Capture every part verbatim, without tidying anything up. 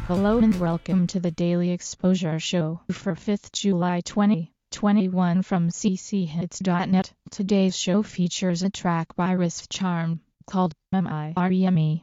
Hello and welcome to the Daily Exposure Show for fifth July twenty twenty-one from c c hits dot net. Today's show features a track by Wrist Charm called M I R E M E.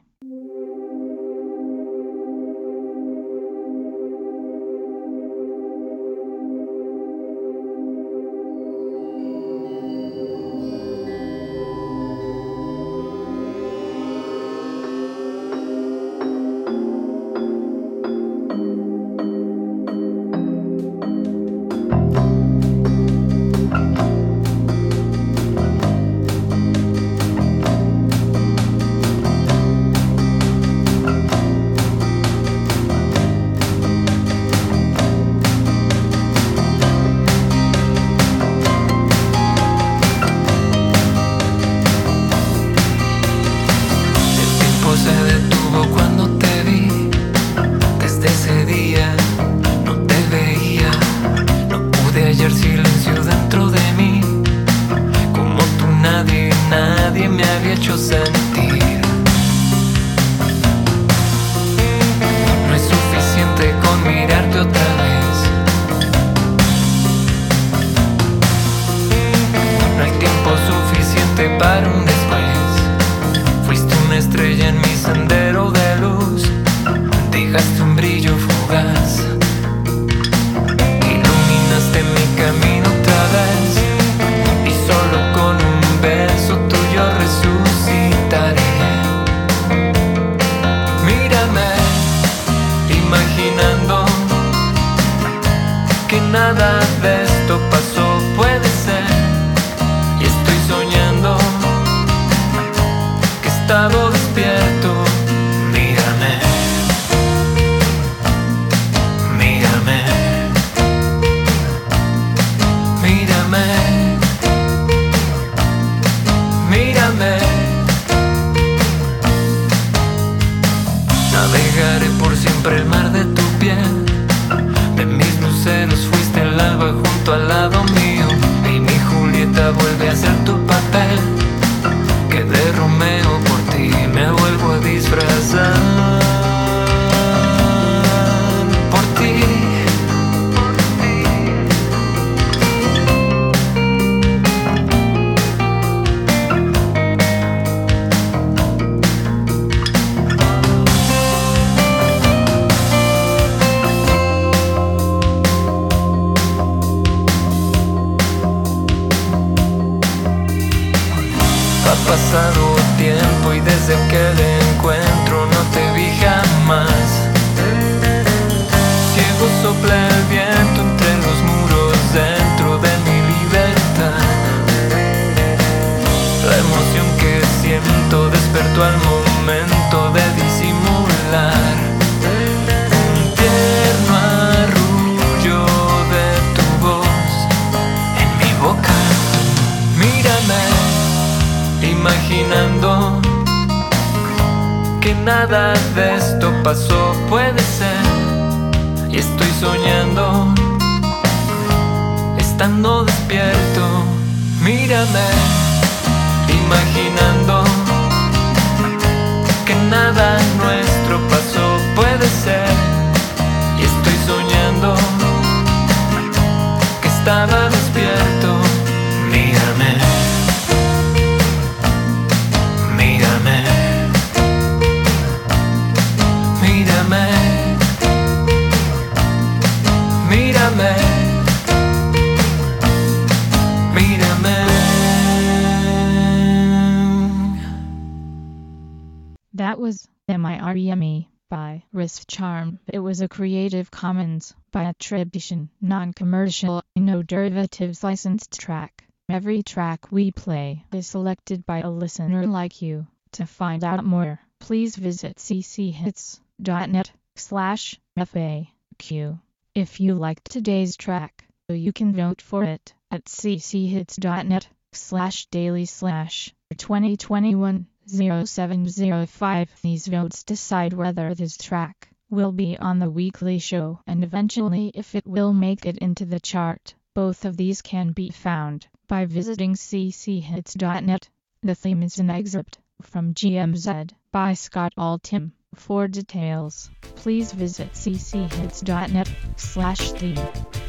Se detuvo cuando te vi. Desde ese día no te veía. No pude hallar silencio dentro de mí. Como tú nadie, nadie me había hecho sentir. No es suficiente con mirarte otra vez. No hay tiempo suficiente para un después. Fuiste una estrella en mi sendero de luz, dejaste un brillo fugaz, iluminaste mi camino otra vez, y solo con un beso tuyo resucitaré. Mírame, imaginando que nada de esto pasó, puede ser, y estoy soñando que he estado despierto. Mírame, mírame, mírame, mírame. Navegaré por siempre el mar de tu piel. De mis luceros fuiste el alba junto al lado mío. Y mi Julieta vuelve a ser tu papel. Que de Romeo por ti me vuelvo a disfrazar. Por ti, por ti. Ha pasado tiempo y desde aquel encuentro no te vi jamás. Ciego sopla el viento entre los muros dentro de mi libertad. La emoción que siento despertó al momento de disimular un tierno arrullo de tu voz en mi boca. Mírame, imaginando que nada de esto pasó, puede ser, y estoy soñando estando despierto. Mírame, imaginando que nada nuestro pasó, puede ser, y estoy soñando que estaba despierto. Mírame, mírame, mírame, mírame, mírame. That was M I R E M E by Wrist Charm. It was a Creative Commons by attribution, non-commercial, no derivatives licensed track. Every track we play is selected by a listener like you. To find out more, please visit c c hits dot net slash F A Q. If you liked today's track, you can vote for it at c c hits dot net slash daily slash twenty twenty-one oh seven oh five. These votes decide whether this track will be on the weekly show and eventually if it will make it into the chart. Both of these can be found by visiting c c hits dot net. The theme is an excerpt from G M Z by Scott Altham. For details, please visit c c hits dot net slash theme.